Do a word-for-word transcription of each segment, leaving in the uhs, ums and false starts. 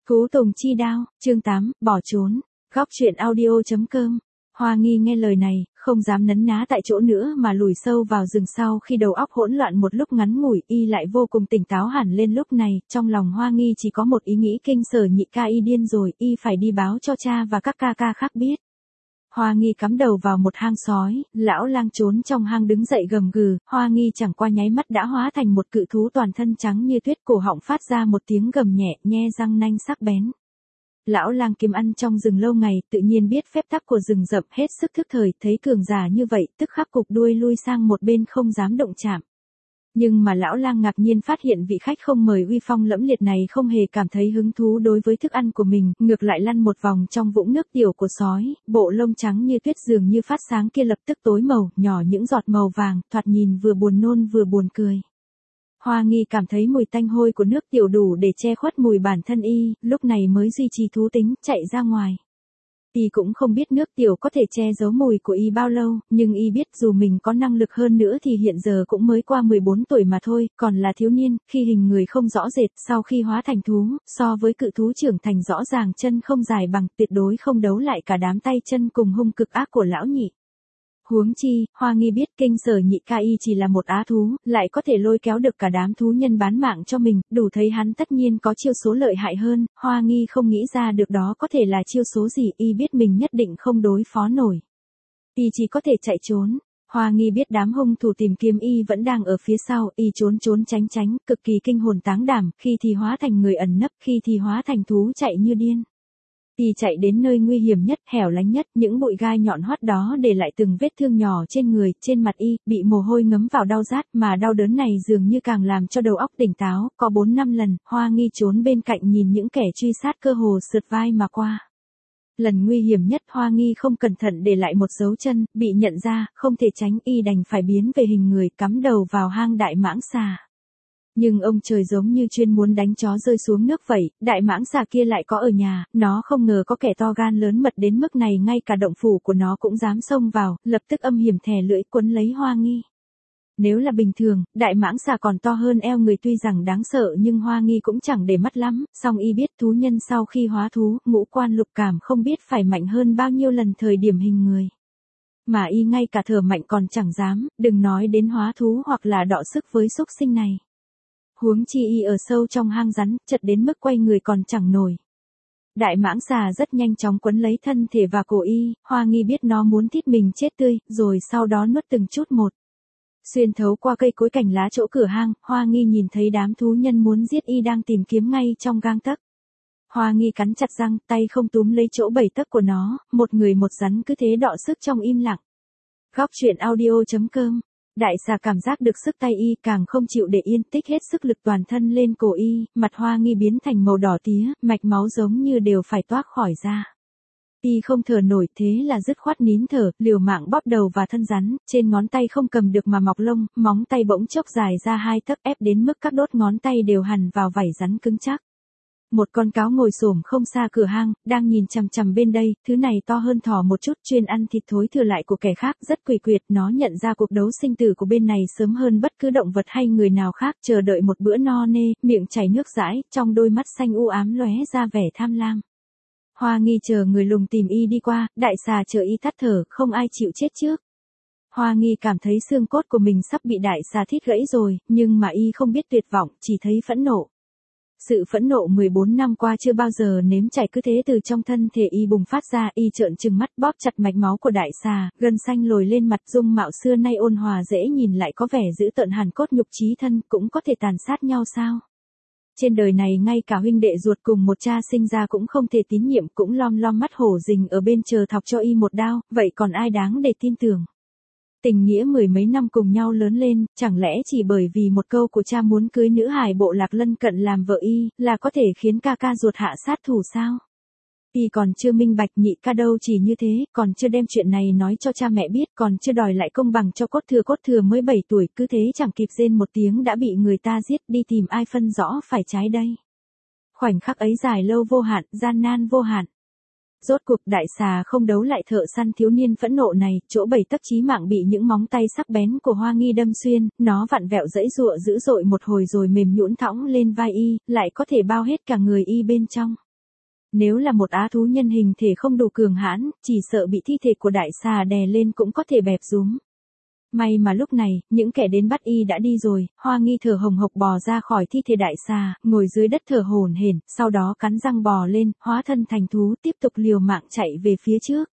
Cú Tùng Chi Đao, chương tám, bỏ trốn. Góc truyện audio.com. Hoa Nghi nghe lời này, không dám nấn ná tại chỗ nữa mà lùi sâu vào rừng sau khi đầu óc hỗn loạn một lúc ngắn ngủi, y lại vô cùng tỉnh táo hẳn lên lúc này, trong lòng Hoa Nghi chỉ có một ý nghĩ kinh sở nhị ca y điên rồi, y phải đi báo cho cha và các ca ca khác biết. Hoa Nghi cắm đầu vào một hang sói, lão lang trốn trong hang đứng dậy gầm gừ, Hoa Nghi chẳng qua nháy mắt đã hóa thành một cự thú toàn thân trắng như tuyết, cổ họng phát ra một tiếng gầm nhẹ, nhe răng nanh sắc bén. Lão lang kiếm ăn trong rừng lâu ngày, tự nhiên biết phép tắc của rừng rậm, hết sức thức thời, thấy cường giả như vậy, tức khắc cụp đuôi lui sang một bên không dám động chạm. Nhưng mà lão lang ngạc nhiên phát hiện vị khách không mời uy phong lẫm liệt này không hề cảm thấy hứng thú đối với thức ăn của mình, ngược lại lăn một vòng trong vũng nước tiểu của sói, bộ lông trắng như tuyết dường như phát sáng kia lập tức tối màu, nhỏ những giọt màu vàng, thoạt nhìn vừa buồn nôn vừa buồn cười. Hoa Nghi cảm thấy mùi tanh hôi của nước tiểu đủ để che khuất mùi bản thân y, lúc này mới duy trì thú tính, chạy ra ngoài. Y cũng không biết nước tiểu có thể che giấu mùi của y bao lâu, nhưng y biết dù mình có năng lực hơn nữa thì hiện giờ cũng mới qua mười bốn tuổi mà thôi, còn là thiếu niên, khi hình người không rõ rệt, sau khi hóa thành thú, so với cự thú trưởng thành rõ ràng chân không dài bằng, tuyệt đối không đấu lại cả đám tay chân cùng hung cực ác của lão nhị. Huống chi, Hoa Nghi biết kinh sở nhị ca y chỉ là một á thú, lại có thể lôi kéo được cả đám thú nhân bán mạng cho mình, đủ thấy hắn tất nhiên có chiêu số lợi hại hơn, Hoa Nghi không nghĩ ra được đó có thể là chiêu số gì, y biết mình nhất định không đối phó nổi. Y chỉ có thể chạy trốn. Hoa Nghi biết đám hung thủ tìm kiếm y vẫn đang ở phía sau, y trốn trốn tránh tránh, cực kỳ kinh hồn táng đảm, khi thì hóa thành người ẩn nấp, khi thì hóa thành thú chạy như điên. Y chạy đến nơi nguy hiểm nhất, hẻo lánh nhất, những bụi gai nhọn hoắt đó để lại từng vết thương nhỏ trên người, trên mặt y, bị mồ hôi ngấm vào đau rát, mà đau đớn này dường như càng làm cho đầu óc tỉnh táo, có bốn năm lần, Hoa Nghi trốn bên cạnh nhìn những kẻ truy sát cơ hồ sượt vai mà qua. Lần nguy hiểm nhất Hoa Nghi không cẩn thận để lại một dấu chân, bị nhận ra, không thể tránh, y đành phải biến về hình người, cắm đầu vào hang đại mãng xà. Nhưng ông trời giống như chuyên muốn đánh chó rơi xuống nước vậy, đại mãng xà kia lại có ở nhà, nó không ngờ có kẻ to gan lớn mật đến mức này, ngay cả động phủ của nó cũng dám xông vào, lập tức âm hiểm thè lưỡi quấn lấy Hoa Nghi. Nếu là bình thường, đại mãng xà còn to hơn eo người, tuy rằng đáng sợ nhưng Hoa Nghi cũng chẳng để mắt lắm, song y biết thú nhân sau khi hóa thú, ngũ quan lục cảm không biết phải mạnh hơn bao nhiêu lần thời điểm hình người. Mà y ngay cả thở mạnh còn chẳng dám, đừng nói đến hóa thú hoặc là đọ sức với súc sinh này. Huống chi y ở sâu trong hang rắn, chật đến mức quay người còn chẳng nổi. Đại mãng xà rất nhanh chóng quấn lấy thân thể và cổ y, Hoa Nghi biết nó muốn thít mình chết tươi, rồi sau đó nuốt từng chút một. Xuyên thấu qua cây cối cành lá chỗ cửa hang, Hoa Nghi nhìn thấy đám thú nhân muốn giết y đang tìm kiếm ngay trong gang tấc. Hoa Nghi cắn chặt răng, tay không túm lấy chỗ bảy tấc của nó, một người một rắn cứ thế đọ sức trong im lặng. Góc truyện audio.com. Đại xà cảm giác được sức tay y, càng không chịu để yên, tích hết sức lực toàn thân lên cổ y, mặt Hoa Nghi biến thành màu đỏ tía, mạch máu giống như đều phải toát khỏi ra. Y không thở nổi, thế là dứt khoát nín thở, liều mạng bóp đầu và thân rắn, trên ngón tay không cầm được mà mọc lông, móng tay bỗng chốc dài ra hai tấc, ép đến mức các đốt ngón tay đều hằn vào vảy rắn cứng chắc. Một con cáo ngồi xổm không xa cửa hang, đang nhìn chằm chằm bên đây, thứ này to hơn thỏ một chút, chuyên ăn thịt thối thừa lại của kẻ khác, rất quỷ quyệt, nó nhận ra cuộc đấu sinh tử của bên này sớm hơn bất cứ động vật hay người nào khác, chờ đợi một bữa no nê, miệng chảy nước dãi, trong đôi mắt xanh u ám lóe ra vẻ tham lam. Hoa Nghi chờ người lùng tìm y đi qua, đại xà chờ y tắt thở, không ai chịu chết trước. Hoa Nghi cảm thấy xương cốt của mình sắp bị đại xà thít gãy rồi, nhưng mà y không biết tuyệt vọng, chỉ thấy phẫn nộ. Sự phẫn nộ mười bốn năm qua chưa bao giờ nếm trải cứ thế từ trong thân thể y bùng phát ra, y trợn trừng mắt bóp chặt mạch máu của đại xà, gân xanh lồi lên mặt, dung mạo xưa nay ôn hòa dễ nhìn lại có vẻ dữ tợn, hàn cốt nhục chí thân, cũng có thể tàn sát nhau sao? Trên đời này ngay cả huynh đệ ruột cùng một cha sinh ra cũng không thể tín nhiệm, cũng lom lom mắt hổ rình ở bên chờ thọc cho y một đao, vậy còn ai đáng để tin tưởng? Tình nghĩa mười mấy năm cùng nhau lớn lên, chẳng lẽ chỉ bởi vì một câu của cha muốn cưới nữ hài bộ lạc lân cận làm vợ y, là có thể khiến ca ca ruột hạ sát thủ sao? Y còn chưa minh bạch, nhị ca đâu chỉ như thế, còn chưa đem chuyện này nói cho cha mẹ biết, còn chưa đòi lại công bằng cho cốt thừa, cốt thừa mới bảy tuổi, cứ thế chẳng kịp rên một tiếng đã bị người ta giết, đi tìm ai phân rõ phải trái đây. Khoảnh khắc ấy dài lâu vô hạn, gian nan vô hạn. Rốt cuộc đại xà không đấu lại thợ săn thiếu niên phẫn nộ này, chỗ bảy tấc chí mạng bị những móng tay sắc bén của Hoa Nghi đâm xuyên, nó vặn vẹo dãy giụa dữ dội một hồi rồi mềm nhũn thõng lên vai y, lại có thể bao hết cả người y bên trong. Nếu là một á thú nhân hình thể không đủ cường hãn, chỉ sợ bị thi thể của đại xà đè lên cũng có thể bẹp rúm. May mà lúc này, những kẻ đến bắt y đã đi rồi, Hoa Nghi thở hồng hộc bò ra khỏi thi thể đại xà, ngồi dưới đất thở hổn hển, sau đó cắn răng bò lên, hóa thân thành thú, tiếp tục liều mạng chạy về phía trước.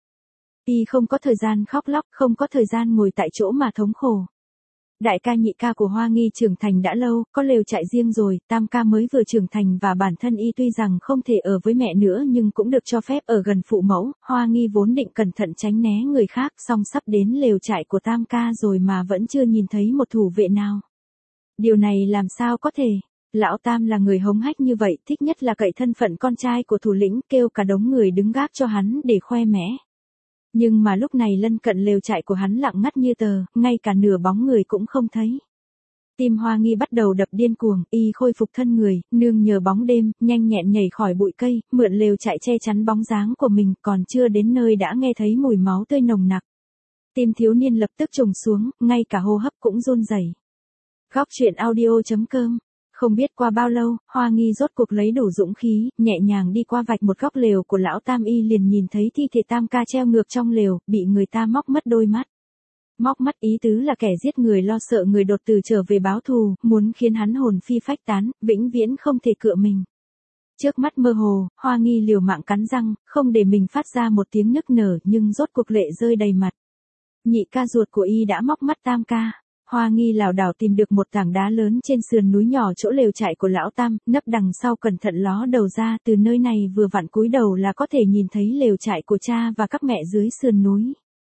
Y không có thời gian khóc lóc, không có thời gian ngồi tại chỗ mà thống khổ. Đại ca nhị ca của Hoa Nghi trưởng thành đã lâu, có lều trại riêng rồi, tam ca mới vừa trưởng thành và bản thân y tuy rằng không thể ở với mẹ nữa nhưng cũng được cho phép ở gần phụ mẫu. Hoa Nghi vốn định cẩn thận tránh né người khác, song sắp đến lều trại của tam ca rồi mà vẫn chưa nhìn thấy một thủ vệ nào. Điều này làm sao có thể? Lão Tam là người hống hách như vậy, thích nhất là cậy thân phận con trai của thủ lĩnh, kêu cả đống người đứng gác cho hắn để khoe mẽ. Nhưng mà lúc này lân cận lều trại của hắn lặng ngắt như tờ, ngay cả nửa bóng người cũng không thấy. Tim Hoa Nghi bắt đầu đập điên cuồng, y khôi phục thân người, nương nhờ bóng đêm, nhanh nhẹn nhảy khỏi bụi cây, mượn lều trại che chắn bóng dáng của mình, còn chưa đến nơi đã nghe thấy mùi máu tươi nồng nặc. Tim thiếu niên lập tức trùng xuống, ngay cả hô hấp cũng run rẩy. Góc truyện audio chấm com. Không biết qua bao lâu, Hoa Nghi rốt cuộc lấy đủ dũng khí, nhẹ nhàng đi qua vạch một góc lều của lão Tam, y liền nhìn thấy thi thể tam ca treo ngược trong lều, bị người ta móc mất đôi mắt. Móc mắt ý tứ là kẻ giết người lo sợ người đột tử trở về báo thù, muốn khiến hắn hồn phi phách tán, vĩnh viễn không thể cựa mình. Trước mắt mơ hồ, Hoa Nghi liều mạng cắn răng, không để mình phát ra một tiếng nức nở, nhưng rốt cuộc lệ rơi đầy mặt. Nhị ca ruột của y đã móc mắt tam ca. Hoa Nghi lảo đảo tìm được một tảng đá lớn trên sườn núi nhỏ chỗ lều trại của lão Tam, nấp đằng sau cẩn thận ló đầu ra, từ nơi này vừa vặn cúi đầu là có thể nhìn thấy lều trại của cha và các mẹ dưới sườn núi.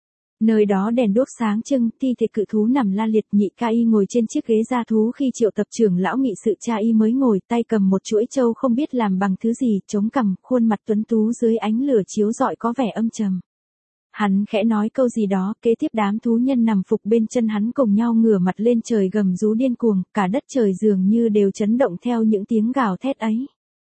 Nơi đó đèn đuốc sáng trưng, thi thể cự thú nằm la liệt, nhị ca y ngồi trên chiếc ghế da thú khi triệu tập trưởng lão nghị sự, cha y mới ngồi, tay cầm một chuỗi trâu không biết làm bằng thứ gì, chống cằm, khuôn mặt tuấn tú dưới ánh lửa chiếu rọi có vẻ âm trầm. Hắn khẽ nói câu gì đó, kế tiếp đám thú nhân nằm phục bên chân hắn cùng nhau ngửa mặt lên trời gầm rú điên cuồng, cả đất trời dường như đều chấn động theo những tiếng gào thét ấy.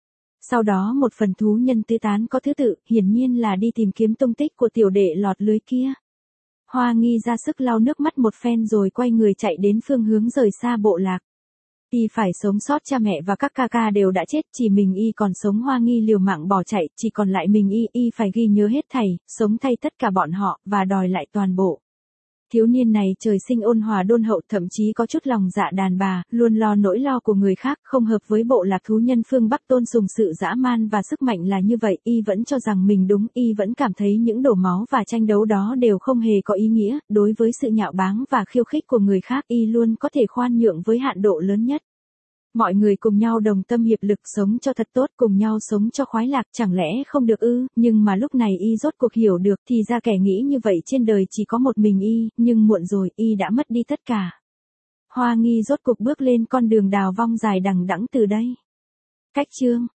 Sau đó một phần thú nhân tứ tán có thứ tự, hiển nhiên là đi tìm kiếm tung tích của tiểu đệ lọt lưới kia. Hoa Nghi ra sức lau nước mắt một phen rồi quay người chạy đến phương hướng rời xa bộ lạc. Y phải sống sót, cha mẹ và các ca ca đều đã chết, chỉ mình y còn sống. Hoa Nghi liều mạng bỏ chạy, chỉ còn lại mình y, y phải ghi nhớ hết thảy, sống thay tất cả bọn họ, và đòi lại toàn bộ. Thiếu niên này trời sinh ôn hòa đôn hậu, thậm chí có chút lòng dạ đàn bà, luôn lo nỗi lo của người khác, không hợp với bộ lạc thú nhân phương Bắc tôn sùng sự dã man và sức mạnh là như vậy, y vẫn cho rằng mình đúng, y vẫn cảm thấy những đổ máu và tranh đấu đó đều không hề có ý nghĩa, đối với sự nhạo báng và khiêu khích của người khác y luôn có thể khoan nhượng với hạn độ lớn nhất. Mọi người cùng nhau đồng tâm hiệp lực sống cho thật tốt, cùng nhau sống cho khoái lạc, chẳng lẽ không được ư? Nhưng mà lúc này y rốt cuộc hiểu được, thì ra kẻ nghĩ như vậy trên đời chỉ có một mình y, nhưng muộn rồi, y đã mất đi tất cả. Hoa Nghi rốt cuộc bước lên con đường đào vong dài đằng đẵng từ đây. Cách chương